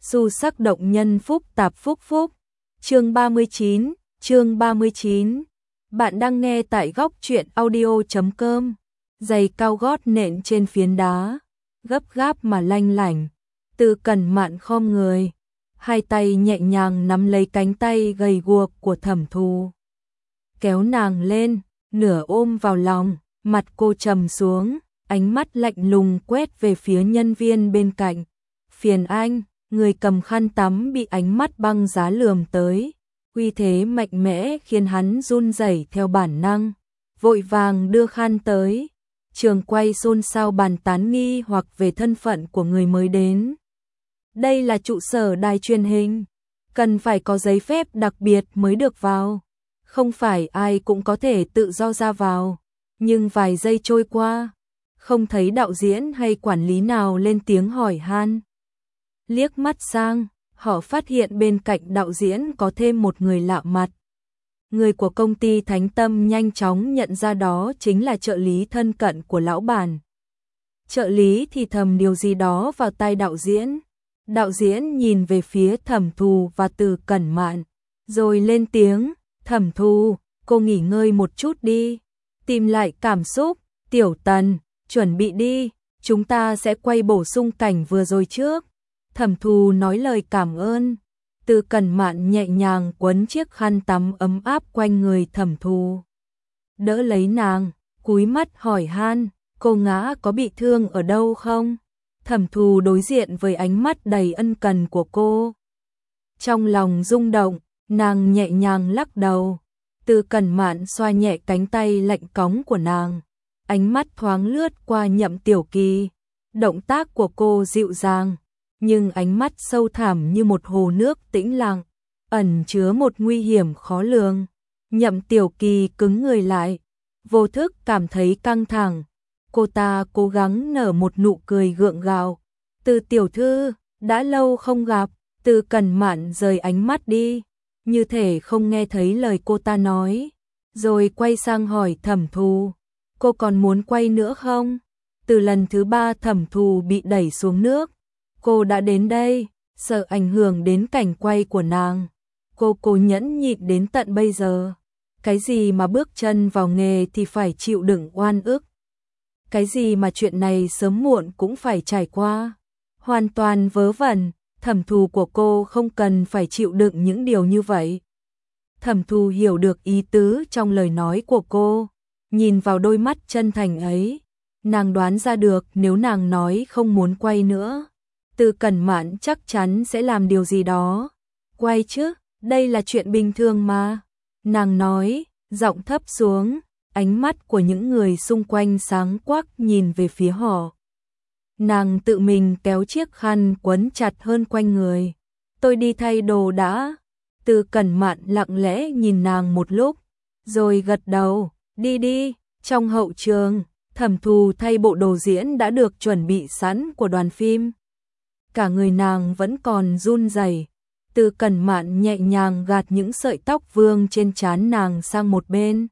Xu sắc động nhân phúc tạp phúc phúc. Chương 39. Bạn đang nghe tại góc truyện audio.com. Giày cao gót nện trên phiến đá, gấp gáp mà lanh lảnh. Từ Cẩn Mạn khom người, hai tay nhẹ nhàng nắm lấy cánh tay gầy guộc của Thẩm Thù, kéo nàng lên, nửa ôm vào lòng. Mặt cô trầm xuống, ánh mắt lạnh lùng quét về phía nhân viên bên cạnh. Phiền anh. Người cầm khăn tắm bị ánh mắt băng giá lườm tới, uy thế mạnh mẽ khiến hắn run rẩy theo bản năng, vội vàng đưa khăn tới. Trường quay xôn xao bàn tán nghi hoặc về thân phận của người mới đến. Đây là trụ sở đài truyền hình, cần phải có giấy phép đặc biệt mới được vào, không phải ai cũng có thể tự do ra vào. Nhưng vài giây trôi qua, không thấy đạo diễn hay quản lý nào lên tiếng hỏi han. Liếc mắt sang, họ phát hiện bên cạnh đạo diễn có thêm một người lạ mặt. Người của công ty Thánh Tâm nhanh chóng nhận ra đó chính là trợ lý thân cận của lão bản. Trợ lý thì thầm điều gì đó vào tai đạo diễn. Đạo diễn nhìn về phía Thẩm Thù và Từ Cẩn Mạn, rồi lên tiếng, Thẩm Thù, cô nghỉ ngơi một chút đi, tìm lại cảm xúc. Tiểu Tần, chuẩn bị đi, chúng ta sẽ quay bổ sung cảnh vừa rồi trước. Thẩm Thù nói lời cảm ơn. Từ Cẩn Mạn nhẹ nhàng quấn chiếc khăn tắm ấm áp quanh người Thẩm Thù, đỡ lấy nàng, cúi mắt hỏi han, cô ngã có bị thương ở đâu không? Thẩm Thù đối diện với ánh mắt đầy ân cần của cô, trong lòng rung động, nàng nhẹ nhàng lắc đầu. Từ Cẩn Mạn xoa nhẹ cánh tay lạnh cóng của nàng, ánh mắt thoáng lướt qua Nhậm Tiểu Kỳ. Động tác của cô dịu dàng, nhưng ánh mắt sâu thẳm như một hồ nước tĩnh lặng, ẩn chứa một nguy hiểm khó lường. Nhậm Tiểu Kỳ cứng người lại, vô thức cảm thấy căng thẳng. Cô ta cố gắng nở một nụ cười gượng gạo. Từ tiểu thư, đã lâu không gặp. Từ Cẩn Mạn rời ánh mắt đi, như thể không nghe thấy lời cô ta nói, rồi quay sang hỏi Thẩm Thù, cô còn muốn quay nữa không? Từ lần thứ 3 Thẩm Thù bị đẩy xuống nước, cô đã đến đây, sợ ảnh hưởng đến cảnh quay của nàng. Cô cố nhẫn nhịn đến tận bây giờ. Cái gì mà bước chân vào nghề thì phải chịu đựng oan ức. Cái gì mà chuyện này sớm muộn cũng phải trải qua. Hoàn toàn vớ vẩn, Thẩm Thù của cô không cần phải chịu đựng những điều như vậy. Thẩm Thù hiểu được ý tứ trong lời nói của cô. Nhìn vào đôi mắt chân thành ấy, nàng đoán ra được nếu nàng nói không muốn quay nữa, Từ Cẩn Mạn chắc chắn sẽ làm điều gì đó. Quay chứ, đây là chuyện bình thường mà. Nàng nói, giọng thấp xuống, ánh mắt của những người xung quanh sáng quắc nhìn về phía họ. Nàng tự mình kéo chiếc khăn quấn chặt hơn quanh người. Tôi đi thay đồ đã. Từ Cẩn Mạn lặng lẽ nhìn nàng một lúc, rồi gật đầu, đi đi. Trong hậu trường, Thẩm Thù thay bộ đồ diễn đã được chuẩn bị sẵn của đoàn phim. Cả người nàng vẫn còn run rẩy. Từ Cẩn Mạn nhẹ nhàng gạt những sợi tóc vương trên trán nàng sang một bên.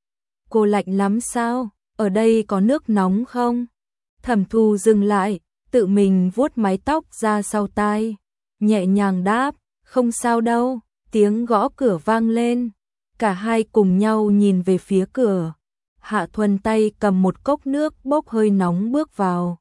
Cô lạnh lắm sao? Ở đây có nước nóng không? Thẩm Thù dừng lại, tự mình vuốt mái tóc ra sau tai, nhẹ nhàng đáp, không sao đâu. Tiếng gõ cửa vang lên, cả hai cùng nhau nhìn về phía cửa. Hạ Thuần tay cầm một cốc nước bốc hơi nóng bước vào,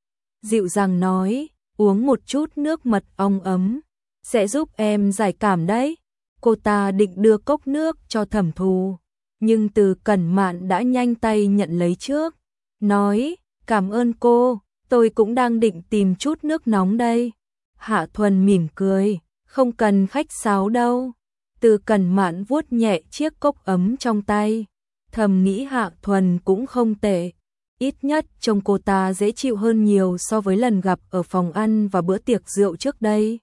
dịu dàng nói, uống một chút nước mật ong ấm, sẽ giúp em giải cảm đấy. Cô ta định đưa cốc nước cho Thẩm Thù, nhưng Từ Cẩn Mạn đã nhanh tay nhận lấy trước, nói, cảm ơn cô, tôi cũng đang định tìm chút nước nóng đây. Hạ Thuần mỉm cười, không cần khách sáo đâu. Từ Cẩn Mạn vuốt nhẹ chiếc cốc ấm trong tay, thầm nghĩ Hạ Thuần cũng không tệ, ít nhất trông cô ta dễ chịu hơn nhiều so với lần gặp ở phòng ăn và bữa tiệc rượu trước đây.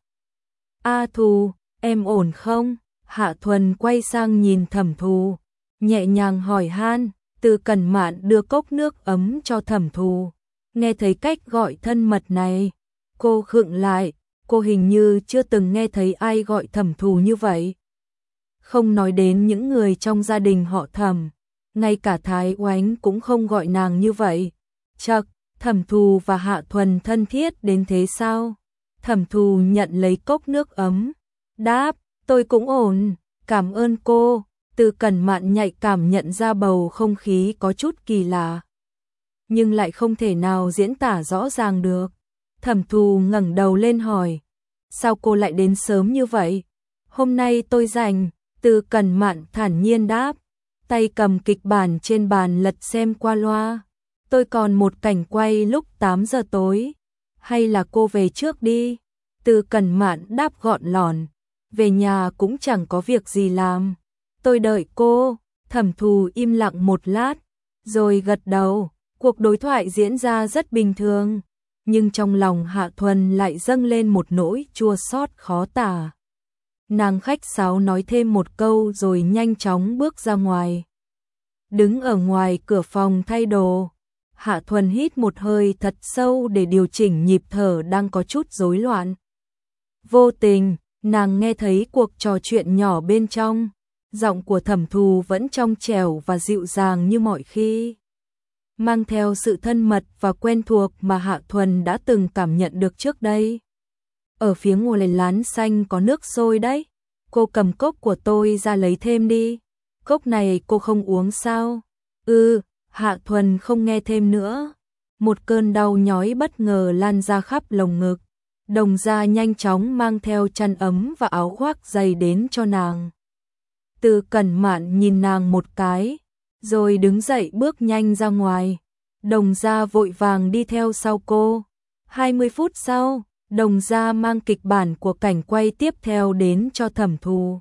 A Thù, em ổn không? Hạ Thuần quay sang nhìn Thẩm Thù, nhẹ nhàng hỏi han. Từ Cẩn Mạn đưa cốc nước ấm cho Thẩm Thù, nghe thấy cách gọi thân mật này, cô khựng lại. Cô hình như chưa từng nghe thấy ai gọi Thẩm Thù như vậy. Không nói đến những người trong gia đình họ Thẩm, ngay cả Thái Oánh cũng không gọi nàng như vậy. Chậc, Thẩm Thù và Hạ Thuần thân thiết đến thế sao? Thẩm Thù nhận lấy cốc nước ấm, đáp, tôi cũng ổn, cảm ơn cô. Từ Cẩn Mạn nhạy cảm nhận ra bầu không khí có chút kỳ lạ, nhưng lại không thể nào diễn tả rõ ràng được. Thẩm Thù ngẩng đầu lên hỏi, sao cô lại đến sớm như vậy? Hôm nay tôi rảnh. Từ Cẩn Mạn thản nhiên đáp, tay cầm kịch bản trên bàn lật xem qua loa. Tôi còn một cảnh quay lúc 8 giờ tối. Hay là cô về trước đi? Từ Cẩn Mạn đáp gọn lỏn, về nhà cũng chẳng có việc gì làm. Tôi đợi cô. Thẩm Thù im lặng một lát, rồi gật đầu. Cuộc đối thoại diễn ra rất bình thường, nhưng trong lòng Hạ Thuần lại dâng lên một nỗi chua xót khó tả. Nàng khách sáo nói thêm một câu rồi nhanh chóng bước ra ngoài. Đứng ở ngoài cửa phòng thay đồ, Hạ Thuần hít một hơi thật sâu để điều chỉnh nhịp thở đang có chút rối loạn. Vô tình, nàng nghe thấy cuộc trò chuyện nhỏ bên trong, giọng của Thẩm Thù vẫn trong trẻo và dịu dàng như mọi khi, mang theo sự thân mật và quen thuộc mà Hạ Thuần đã từng cảm nhận được trước đây. Ở phía ngoài lán xanh có nước sôi đấy, cô cầm cốc của tôi ra lấy thêm đi. Cốc này cô không uống sao? Hạ Thuần không nghe thêm nữa. Một cơn đau nhói bất ngờ lan ra khắp lồng ngực. Đồng gia nhanh chóng mang theo chăn ấm và áo khoác dày đến cho nàng. Từ Cẩn Mạn nhìn nàng một cái, rồi đứng dậy bước nhanh ra ngoài. Đồng gia vội vàng đi theo sau cô. 20 phút sau, Đồng gia mang kịch bản của cảnh quay tiếp theo đến cho Thẩm Thù.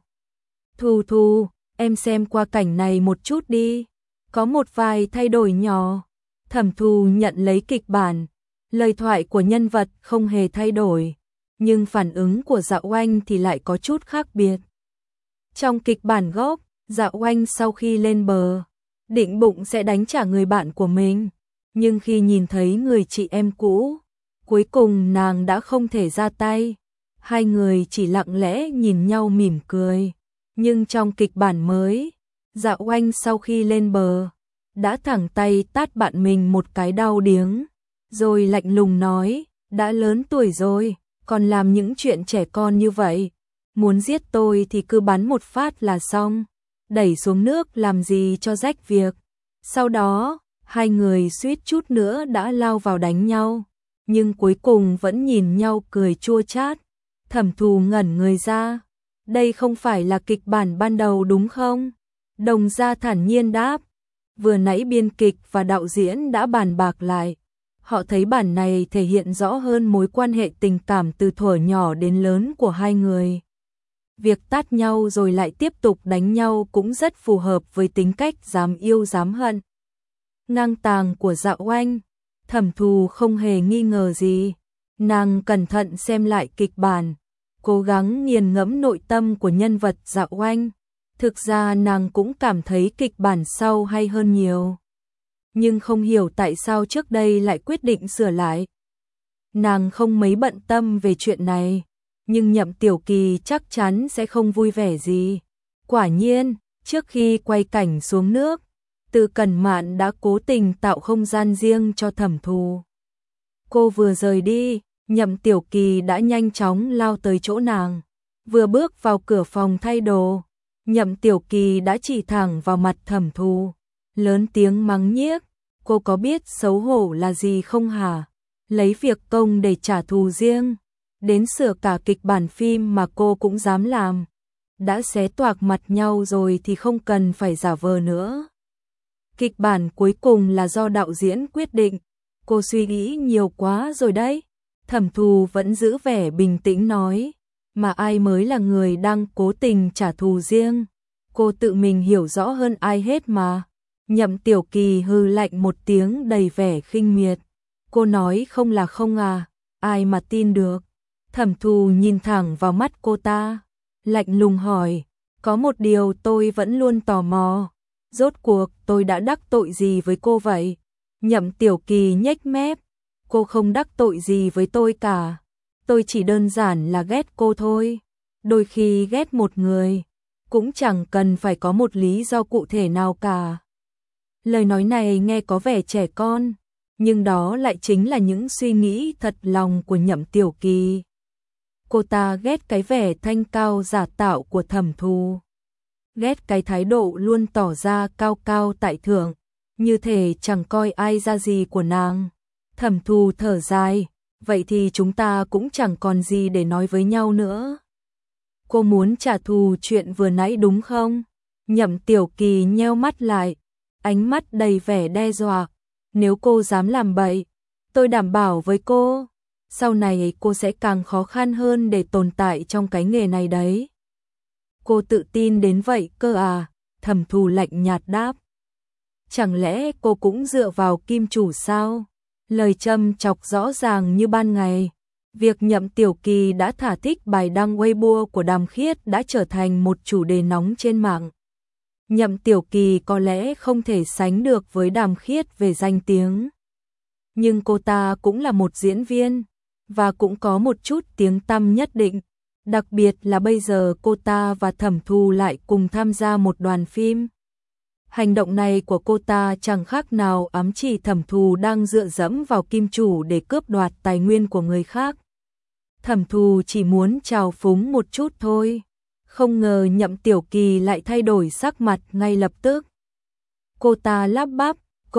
Thù, em xem qua cảnh này một chút đi. Có một vài thay đổi nhỏ. Thẩm Thù nhận lấy kịch bản. Lời thoại của nhân vật không hề thay đổi, nhưng phản ứng của Dạo Oanh thì lại có chút khác biệt. Trong kịch bản gốc, Dạo Oanh sau khi lên bờ, định bụng sẽ đánh trả người bạn của mình. Nhưng khi nhìn thấy người chị em cũ, cuối cùng nàng đã không thể ra tay. Hai người chỉ lặng lẽ nhìn nhau mỉm cười. Nhưng trong kịch bản mới, Dạo Oanh sau khi lên bờ, đã thẳng tay tát bạn mình một cái đau điếng, rồi lạnh lùng nói, đã lớn tuổi rồi, còn làm những chuyện trẻ con như vậy. Muốn giết tôi thì cứ bắn một phát là xong, đẩy xuống nước làm gì cho rách việc. Sau đó, hai người suýt chút nữa đã lao vào đánh nhau, nhưng cuối cùng vẫn nhìn nhau cười chua chát. Thẩm Thù ngẩn người ra, đây không phải là kịch bản ban đầu đúng không? Đồng gia thản nhiên đáp, vừa nãy biên kịch và đạo diễn đã bàn bạc lại. Họ thấy bản này thể hiện rõ hơn mối quan hệ tình cảm từ thuở nhỏ đến lớn của hai người. Việc tát nhau rồi lại tiếp tục đánh nhau cũng rất phù hợp với tính cách dám yêu dám hận ngang tàng của Dạo Oanh. Thẩm Thù không hề nghi ngờ gì. Nàng cẩn thận xem lại kịch bản, cố gắng nghiền ngẫm nội tâm của nhân vật Dạo Oanh. Thực ra nàng cũng cảm thấy kịch bản sau hay hơn nhiều, nhưng không hiểu tại sao trước đây lại quyết định sửa lại. Nàng không mấy bận tâm về chuyện này, nhưng Nhậm Tiểu Kỳ chắc chắn sẽ không vui vẻ gì. Quả nhiên, trước khi quay cảnh xuống nước, Từ Cẩn Mạn đã cố tình tạo không gian riêng cho Thẩm Thù. Cô vừa rời đi, Nhậm Tiểu Kỳ đã nhanh chóng lao tới chỗ nàng. Vừa bước vào cửa phòng thay đồ, Nhậm Tiểu Kỳ đã chỉ thẳng vào mặt Thẩm Thù, lớn tiếng mắng nhiếc, cô có biết xấu hổ là gì không hả? Lấy việc công để trả thù riêng, đến sửa cả kịch bản phim mà cô cũng dám làm. Đã xé toạc mặt nhau rồi thì không cần phải giả vờ nữa. Kịch bản cuối cùng là do đạo diễn quyết định, cô suy nghĩ nhiều quá rồi đấy. Thẩm Thù vẫn giữ vẻ bình tĩnh nói, mà ai mới là người đang cố tình trả thù riêng, cô tự mình hiểu rõ hơn ai hết mà. Nhậm Tiểu Kỳ hừ lạnh một tiếng đầy vẻ khinh miệt, cô nói không là không à, ai mà tin được. Thẩm Thù nhìn thẳng vào mắt cô ta, lạnh lùng hỏi, có một điều tôi vẫn luôn tò mò, rốt cuộc tôi đã đắc tội gì với cô vậy? Nhậm Tiểu Kỳ nhếch mép, cô không đắc tội gì với tôi cả, tôi chỉ đơn giản là ghét cô thôi. Đôi khi ghét một người, cũng chẳng cần phải có một lý do cụ thể nào cả. Lời nói này nghe có vẻ trẻ con, nhưng đó lại chính là những suy nghĩ thật lòng của Nhậm Tiểu Kỳ. Cô ta ghét cái vẻ thanh cao giả tạo của Thẩm Thù. Ghét cái thái độ luôn tỏ ra cao cao tại thượng, như thể chẳng coi ai ra gì của nàng. Thẩm Thù thở dài, vậy thì chúng ta cũng chẳng còn gì để nói với nhau nữa. Cô muốn trả thù chuyện vừa nãy đúng không? Nhậm Tiểu Kỳ nheo mắt lại, ánh mắt đầy vẻ đe dọa. Nếu cô dám làm bậy, tôi đảm bảo với cô, sau này cô sẽ càng khó khăn hơn để tồn tại trong cái nghề này đấy. Cô tự tin đến vậy cơ à? Thẩm Thù lạnh nhạt đáp. Chẳng lẽ cô cũng dựa vào kim chủ sao? Lời châm chọc rõ ràng như ban ngày. Việc Nhậm Tiểu Kỳ đã thả thích bài đăng Weibo của Đàm Khiết đã trở thành một chủ đề nóng trên mạng. Nhậm Tiểu Kỳ có lẽ không thể sánh được với Đàm Khiết về danh tiếng. Nhưng cô ta cũng là một diễn viên, và cũng có một chút tiếng tăm nhất định. Đặc biệt là bây giờ cô ta và Thẩm Thù lại cùng tham gia một đoàn phim. Hành động này của cô ta chẳng khác nào ám chỉ Thẩm Thù đang dựa dẫm vào kim chủ để cướp đoạt tài nguyên của người khác. Thẩm Thù chỉ muốn trào phúng một chút thôi. Không ngờ Nhậm Tiểu Kỳ lại thay đổi sắc mặt ngay lập tức. Cô ta lắp bắp,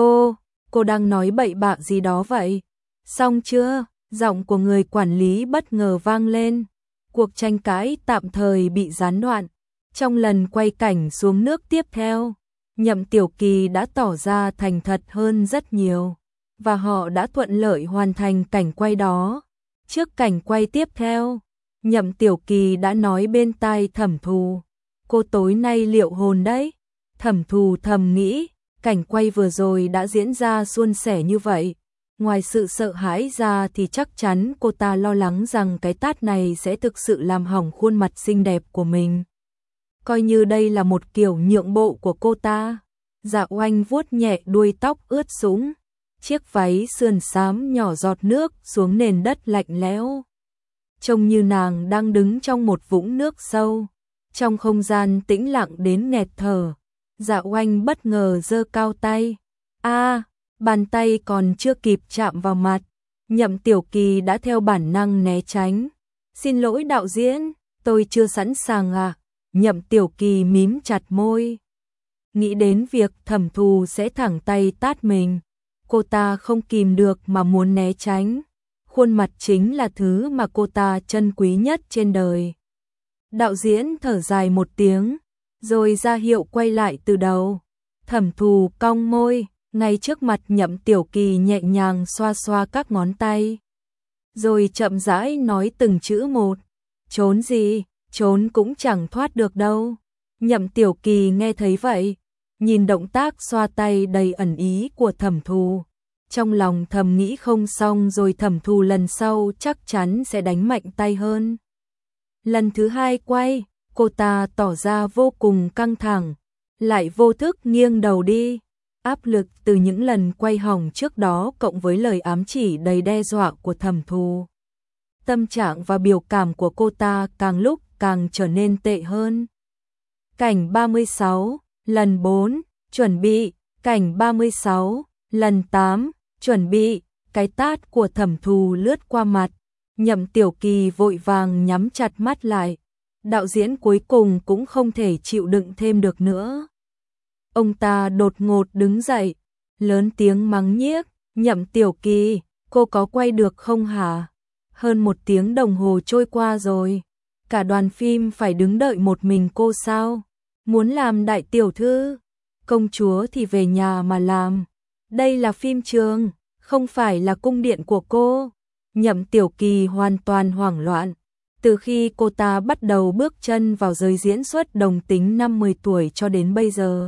cô đang nói bậy bạ gì đó vậy? Xong chưa? Giọng của người quản lý bất ngờ vang lên. Cuộc tranh cãi tạm thời bị gián đoạn. Trong lần quay cảnh xuống nước tiếp theo, Nhậm Tiểu Kỳ đã tỏ ra thành thật hơn rất nhiều, và họ đã thuận lợi hoàn thành cảnh quay đó. Trước cảnh quay tiếp theo, Nhậm Tiểu Kỳ đã nói bên tai Thẩm Thù, cô tối nay liệu hồn đấy. Thẩm Thù thầm nghĩ, cảnh quay vừa rồi đã diễn ra suôn sẻ như vậy. Ngoài sự sợ hãi ra thì chắc chắn cô ta lo lắng rằng cái tát này sẽ thực sự làm hỏng khuôn mặt xinh đẹp của mình. Coi như đây là một kiểu nhượng bộ của cô ta. Dạ Oanh vuốt nhẹ đuôi tóc ướt sũng, chiếc váy sườn xám nhỏ giọt nước xuống nền đất lạnh lẽo. Trông như nàng đang đứng trong một vũng nước sâu, trong không gian tĩnh lặng đến nghẹt thở. Dạ Oanh bất ngờ giơ cao tay. Bàn tay còn chưa kịp chạm vào mặt, Nhậm Tiểu Kỳ đã theo bản năng né tránh. Xin lỗi đạo diễn, tôi chưa sẵn sàng ạ. Nhậm Tiểu Kỳ mím chặt môi. Nghĩ đến việc Thẩm Thù sẽ thẳng tay tát mình, cô ta không kìm được mà muốn né tránh. Khuôn mặt chính là thứ mà cô ta trân quý nhất trên đời. Đạo diễn thở dài một tiếng, rồi ra hiệu quay lại từ đầu. Thẩm Thù cong môi, ngay trước mặt Nhậm Tiểu Kỳ nhẹ nhàng xoa xoa các ngón tay. Rồi chậm rãi nói từng chữ một. Trốn gì, trốn cũng chẳng thoát được đâu. Nhậm Tiểu Kỳ nghe thấy vậy, nhìn động tác xoa tay đầy ẩn ý của Thẩm Thù. Trong lòng thầm nghĩ không xong rồi, Thẩm Thù lần sau chắc chắn sẽ đánh mạnh tay hơn. Lần thứ hai quay, cô ta tỏ ra vô cùng căng thẳng, lại vô thức nghiêng đầu đi. Áp lực từ những lần quay hỏng trước đó cộng với lời ám chỉ đầy đe dọa của Thẩm Thù. Tâm trạng và biểu cảm của cô ta càng lúc càng trở nên tệ hơn. Cảnh 36, lần 4, chuẩn bị. Cảnh 36, lần 8, chuẩn bị. Cái tát của Thẩm Thù lướt qua mặt. Nhậm Tiểu Kỳ vội vàng nhắm chặt mắt lại. Đạo diễn cuối cùng cũng không thể chịu đựng thêm được nữa. Ông ta đột ngột đứng dậy, lớn tiếng mắng nhiếc. Nhậm Tiểu Kỳ, cô có quay được không hả? Hơn 1 tiếng đồng hồ trôi qua rồi. Cả đoàn phim phải đứng đợi một mình cô sao? Muốn làm đại tiểu thư, công chúa thì về nhà mà làm. Đây là phim trường, không phải là cung điện của cô. Nhậm Tiểu Kỳ hoàn toàn hoảng loạn. Từ khi cô ta bắt đầu bước chân vào giới diễn xuất đồng tính năm 10 tuổi cho đến bây giờ.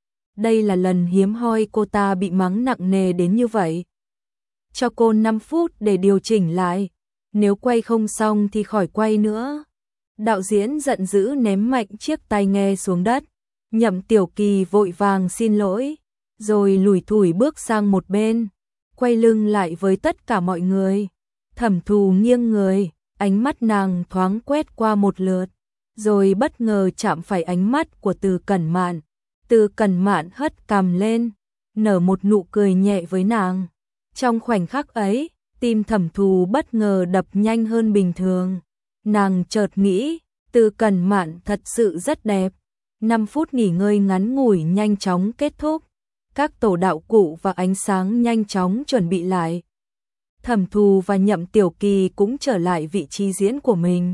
Đây là lần hiếm hoi cô ta bị mắng nặng nề đến như vậy. Cho cô 5 phút để điều chỉnh lại. Nếu quay không xong thì khỏi quay nữa. Đạo diễn giận dữ ném mạnh chiếc tai nghe xuống đất. Nhậm Tiểu Kỳ vội vàng xin lỗi, rồi lủi thủi bước sang một bên, quay lưng lại với tất cả mọi người. Thẩm Thù nghiêng người, ánh mắt nàng thoáng quét qua một lượt, rồi bất ngờ chạm phải ánh mắt của Từ Cẩn Mạn. Từ Cẩn Mạn hất cằm lên, nở một nụ cười nhẹ với nàng. Trong khoảnh khắc ấy, tim Thẩm Thù bất ngờ đập nhanh hơn bình thường. Nàng chợt nghĩ, Từ Cẩn Mạn thật sự rất đẹp. 5 phút nghỉ ngơi ngắn ngủi nhanh chóng kết thúc. Các tổ đạo cụ và ánh sáng nhanh chóng chuẩn bị lại. Thẩm Thù và Nhậm Tiểu Kỳ cũng trở lại vị trí diễn của mình.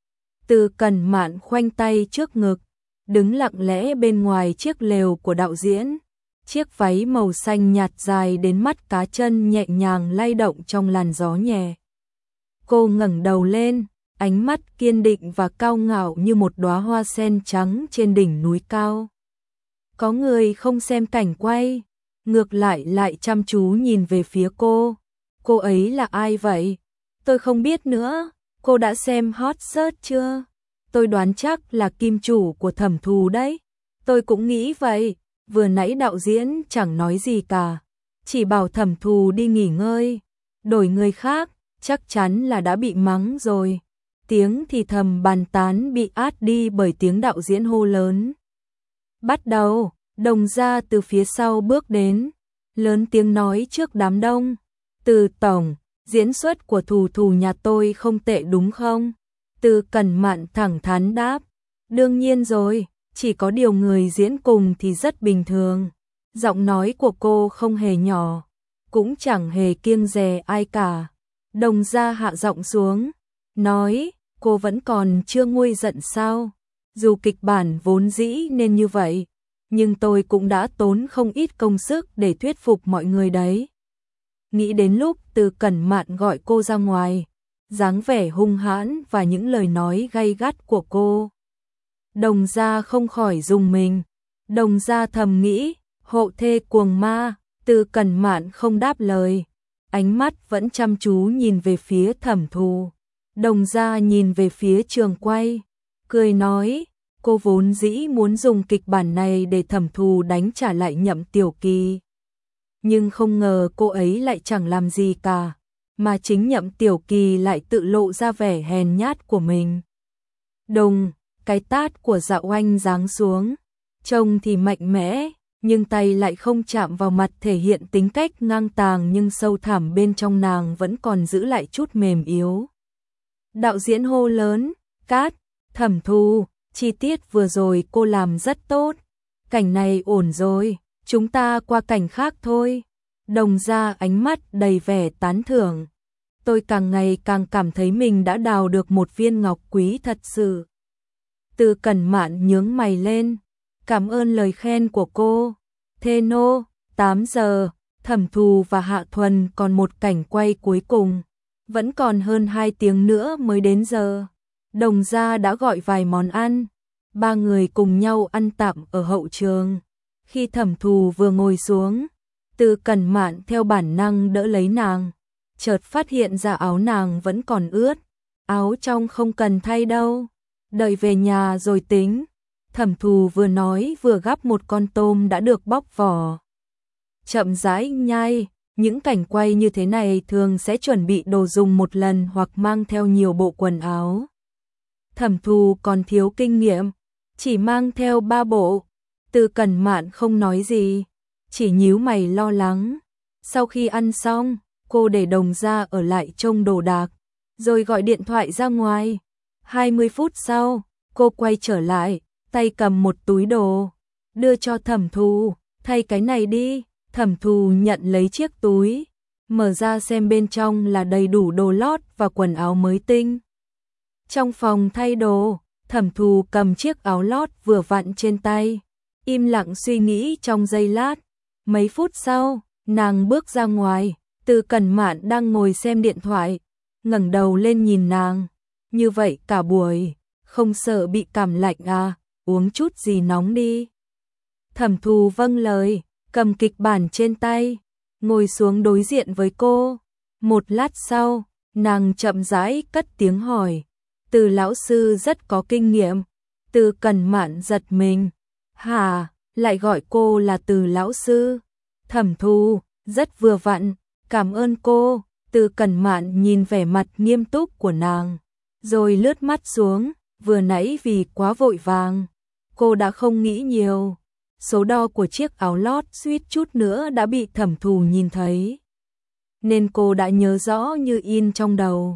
Từ Cẩn Mạn khoanh tay trước ngực, đứng lặng lẽ bên ngoài chiếc lều của đạo diễn. Chiếc váy màu xanh nhạt dài đến mắt cá chân nhẹ nhàng lay động trong làn gió nhẹ. Cô ngẩng đầu lên, ánh mắt kiên định và cao ngạo như một đóa hoa sen trắng trên đỉnh núi cao. Có người không xem cảnh quay, ngược lại chăm chú nhìn về phía cô. Cô ấy là ai vậy? Tôi không biết nữa. Cô đã xem hot search chưa? Tôi đoán chắc là kim chủ của Thẩm Thù đấy. Tôi cũng nghĩ vậy. Vừa nãy đạo diễn chẳng nói gì cả, chỉ bảo Thẩm Thù đi nghỉ ngơi. Đổi người khác, chắc chắn là đã bị mắng rồi. Tiếng thì thầm bàn tán bị át đi bởi tiếng đạo diễn hô lớn. Bắt đầu, Đồng Gia từ phía sau bước đến, lớn tiếng nói trước đám đông. Từ tổng, diễn xuất của Thù Thù nhà tôi không tệ đúng không? Từ Cẩn Mạn thẳng thắn đáp. Đương nhiên rồi, chỉ có điều người diễn cùng thì rất bình thường. Giọng nói của cô không hề nhỏ, cũng chẳng hề kiêng dè ai cả. Đồng Gia hạ giọng xuống, nói, cô vẫn còn chưa nguôi giận sao? Dù kịch bản vốn dĩ nên như vậy, nhưng tôi cũng đã tốn không ít công sức để thuyết phục mọi người đấy. Nghĩ đến lúc Từ Cẩn Mạn gọi cô ra ngoài, dáng vẻ hung hãn và những lời nói gay gắt của cô, Đồng Gia không khỏi rùng mình. Đồng Gia thầm nghĩ, hộ thê cuồng ma. Từ Cẩn Mạn không đáp lời, ánh mắt vẫn chăm chú nhìn về phía Thẩm Thù. Đồng Gia nhìn về phía trường quay, cười nói, cô vốn dĩ muốn dùng kịch bản này để Thẩm Thù đánh trả lại Nhậm Tiểu Kỳ. Nhưng không ngờ cô ấy lại chẳng làm gì cả, mà chính Nhậm Tiểu Kỳ lại tự lộ ra vẻ hèn nhát của mình. Đùng, cái tát của Dạ Oanh giáng xuống, trông thì mạnh mẽ, nhưng tay lại không chạm vào mặt, thể hiện tính cách ngang tàng nhưng sâu thẳm bên trong nàng vẫn còn giữ lại chút mềm yếu. Đạo diễn hô lớn, cát. Thẩm Thù, chi tiết vừa rồi cô làm rất tốt, cảnh này ổn rồi, chúng ta qua cảnh khác thôi. Đồng Gia ánh mắt đầy vẻ tán thưởng. Tôi càng ngày càng cảm thấy mình đã đào được một viên ngọc quý thật sự. Từ Cẩn Mạn nhướng mày lên, cảm ơn lời khen của cô. Thê nô, 8 giờ, Thẩm Thù và Hạ Thuần còn một cảnh quay cuối cùng, vẫn còn hơn 2 tiếng nữa mới đến giờ. Đồng Gia đã gọi vài món ăn, 3 người cùng nhau ăn tạm ở hậu trường. Khi Thẩm Thù vừa ngồi xuống, Từ Cẩn Mạn theo bản năng đỡ lấy nàng, chợt phát hiện ra áo nàng vẫn còn ướt. Áo trong không cần thay đâu, đợi về nhà rồi tính. Thẩm Thù vừa nói vừa gắp một con tôm đã được bóc vỏ, chậm rãi nhai. Những cảnh quay như thế này thường sẽ chuẩn bị đồ dùng một lần hoặc mang theo nhiều bộ quần áo. Thẩm Thù còn thiếu kinh nghiệm, chỉ mang theo 3 bộ. Từ Cẩn Mạn không nói gì, chỉ nhíu mày lo lắng. Sau khi ăn xong, cô để Đồng Gia ở lại trông đồ đạc, rồi gọi điện thoại ra ngoài. 20 phút sau, cô quay trở lại, tay cầm một túi đồ, đưa cho Thẩm Thù, thay cái này đi. Thẩm Thù nhận lấy chiếc túi, mở ra xem bên trong là đầy đủ đồ lót và quần áo mới tinh. Trong phòng thay đồ, Thẩm Thù cầm chiếc áo lót vừa vặn trên tay, im lặng suy nghĩ trong giây lát. Mấy phút sau, nàng bước ra ngoài. Từ Cẩn Mạn đang ngồi xem điện thoại, ngẩng đầu lên nhìn nàng. Như vậy cả buổi, không sợ bị cảm lạnh à, uống chút gì nóng đi. Thẩm Thù vâng lời, cầm kịch bản trên tay, ngồi xuống đối diện với cô. Một lát sau, nàng chậm rãi cất tiếng hỏi, Từ lão sư rất có kinh nghiệm. Từ Cẩn Mạn giật mình, hả, lại gọi cô là Từ lão sư? Thẩm Thù, rất vừa vặn, cảm ơn cô. Từ Cẩn Mạn nhìn vẻ mặt nghiêm túc của nàng, rồi lướt mắt xuống. Vừa nãy vì quá vội vàng, cô đã không nghĩ nhiều. Số đo của chiếc áo lót suýt chút nữa đã bị Thẩm Thù nhìn thấy, nên cô đã nhớ rõ như in trong đầu.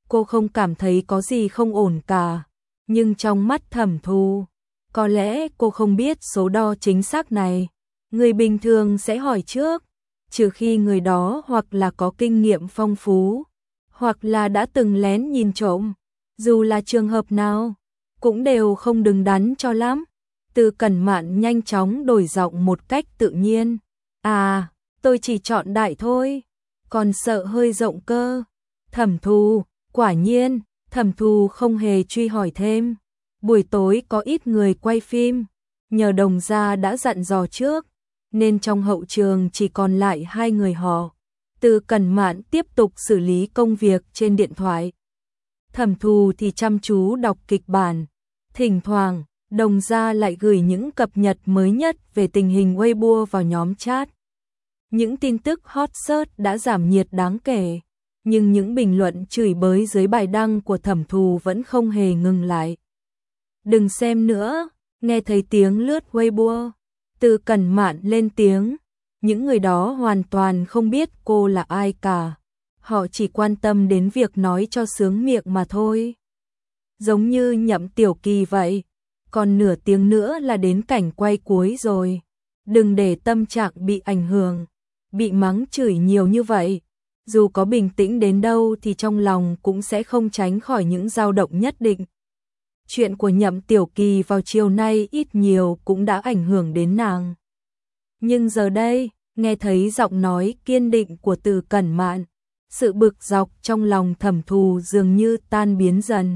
cô không cảm thấy có gì không ổn cả. Nhưng trong mắt Thẩm Thu, có lẽ cô không biết số đo chính xác này. Người bình thường sẽ hỏi trước, trừ khi người đó hoặc là có kinh nghiệm phong phú, hoặc là đã từng lén nhìn trộm. Dù là trường hợp nào, cũng đều không đứng đắn cho lắm. Từ Cẩn Mạn nhanh chóng đổi giọng một cách tự nhiên. À, tôi chỉ chọn đại thôi, còn sợ hơi rộng cơ. Thẩm Thu, quả nhiên, Thẩm Thu không hề truy hỏi thêm. Buổi tối có ít người quay phim, nhờ Đồng gia đã dặn dò trước, nên trong hậu trường chỉ còn lại 2 người họ. Từ Cẩn Mạn tiếp tục xử lý công việc trên điện thoại. Thẩm Thu thì chăm chú đọc kịch bản. Thỉnh thoảng, Đồng gia lại gửi những cập nhật mới nhất về tình hình Weibo vào nhóm chat. Những tin tức hot search đã giảm nhiệt đáng kể, nhưng những bình luận chửi bới dưới bài đăng của Thẩm Thu vẫn không hề ngừng lại. Đừng xem nữa, nghe thấy tiếng lướt Weibo. Từ Cẩn Mạn lên tiếng. Những người đó hoàn toàn không biết cô là ai cả. Họ chỉ quan tâm đến việc nói cho sướng miệng mà thôi. Giống như Nhậm Tiểu Kỳ vậy. Còn nửa tiếng nữa là đến cảnh quay cuối rồi. Đừng để tâm trạng bị ảnh hưởng, bị mắng chửi nhiều như vậy. Dù có bình tĩnh đến đâu thì trong lòng cũng sẽ không tránh khỏi những dao động nhất định. Chuyện của Nhậm Tiểu Kỳ vào chiều nay ít nhiều cũng đã ảnh hưởng đến nàng. Nhưng giờ đây, nghe thấy giọng nói kiên định của Từ Cẩn Mạn, sự bực dọc trong lòng Thẩm Thu dường như tan biến dần.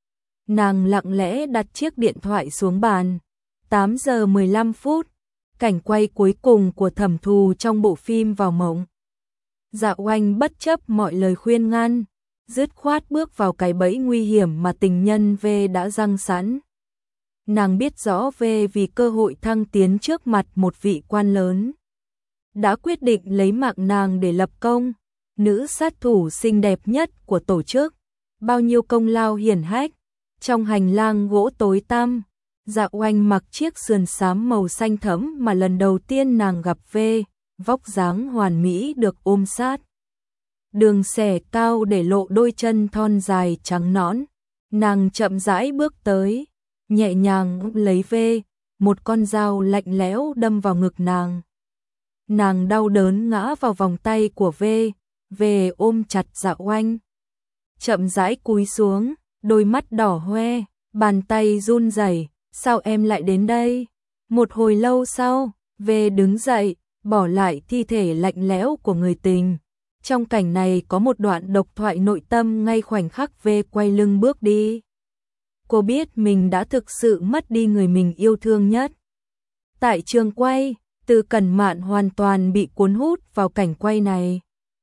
Nàng lặng lẽ đặt chiếc điện thoại xuống bàn. 8 giờ 15 phút, cảnh quay cuối cùng của Thẩm Thu trong bộ phim Vào Mộng. Dạ Oanh bất chấp mọi lời khuyên ngăn, dứt khoát bước vào cái bẫy nguy hiểm mà tình nhân V đã giăng sẵn. Nàng biết rõ V vì cơ hội thăng tiến trước mặt một vị quan lớn, đã quyết định lấy mạng nàng để lập công. Nữ sát thủ xinh đẹp nhất của tổ chức, bao nhiêu công lao hiển hách. Trong hành lang gỗ tối tăm, Dạ Oanh mặc chiếc sườn xám màu xanh thẫm mà lần đầu tiên nàng gặp V, vóc dáng hoàn mỹ được ôm sát. Đường xẻ cao để lộ đôi chân thon dài trắng nõn. Nàng chậm rãi bước tới, nhẹ nhàng lấy V, một con dao lạnh lẽo đâm vào ngực nàng. Nàng đau đớn ngã vào vòng tay của V ôm chặt Dạ Oanh. Chậm rãi cúi xuống, đôi mắt đỏ hoe, bàn tay run rẩy. Sao em lại đến đây? Một hồi lâu sau, V đứng dậy, bỏ lại thi thể lạnh lẽo của người tình. Trong cảnh này có một đoạn độc thoại nội tâm ngay khoảnh khắc V quay lưng bước đi. Cô biết mình đã thực sự mất đi người mình yêu thương nhất. Tại trường quay, Từ Cẩn Mạn hoàn toàn bị cuốn hút vào cảnh quay này.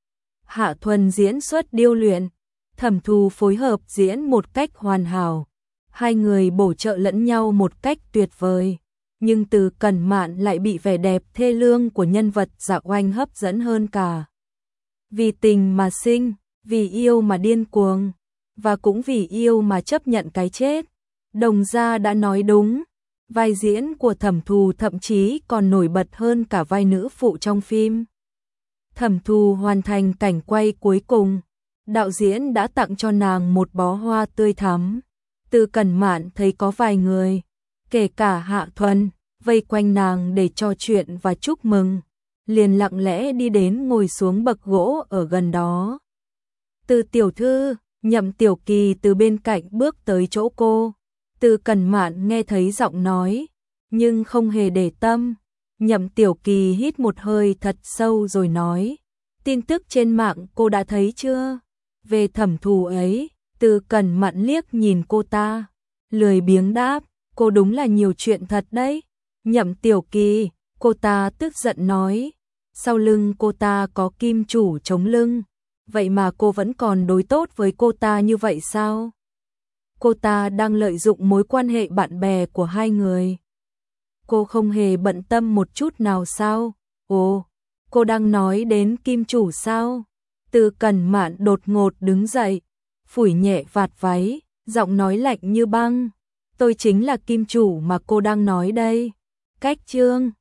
Hạ Thuần diễn xuất điêu luyện, Thẩm Thu phối hợp diễn một cách hoàn hảo. Hai người bổ trợ lẫn nhau một cách tuyệt vời. Nhưng Từ Cẩn Mạn lại bị vẻ đẹp thê lương của nhân vật Dạ Oanh hấp dẫn hơn cả. Vì tình mà sinh, vì yêu mà điên cuồng, và cũng vì yêu mà chấp nhận cái chết. Đồng gia đã nói đúng, vai diễn của Thẩm Thu thậm chí còn nổi bật hơn cả vai nữ phụ trong phim. Thẩm Thu hoàn thành cảnh quay cuối cùng, đạo diễn đã tặng cho nàng một bó hoa tươi thắm. Từ Cẩn Mạn thấy có vài người, kể cả Hạ Thuần, vây quanh nàng để trò chuyện và chúc mừng, liền lặng lẽ đi đến ngồi xuống bậc gỗ ở gần đó. Từ tiểu thư, Nhậm Tiểu Kỳ từ bên cạnh bước tới chỗ cô. Từ Cẩn Mạn nghe thấy giọng nói, nhưng không hề để tâm. Nhậm Tiểu Kỳ hít một hơi thật sâu rồi nói, tin tức trên mạng cô đã thấy chưa? Về Thẩm Thu ấy. Từ Cẩn Mạn liếc nhìn cô ta, lười biếng đáp, cô đúng là nhiều chuyện thật đấy. Nhậm Tiểu Kỳ, cô ta tức giận nói, sau lưng cô ta có kim chủ chống lưng, vậy mà cô vẫn còn đối tốt với cô ta như vậy sao? Cô ta đang lợi dụng mối quan hệ bạn bè của hai người. Cô không hề bận tâm một chút nào sao? Ồ, cô đang nói đến kim chủ sao? Từ Cẩn Mạn đột ngột đứng dậy, phủi nhẹ vạt váy, giọng nói lạnh như băng. Tôi chính là kim chủ mà cô đang nói đây. Cách chương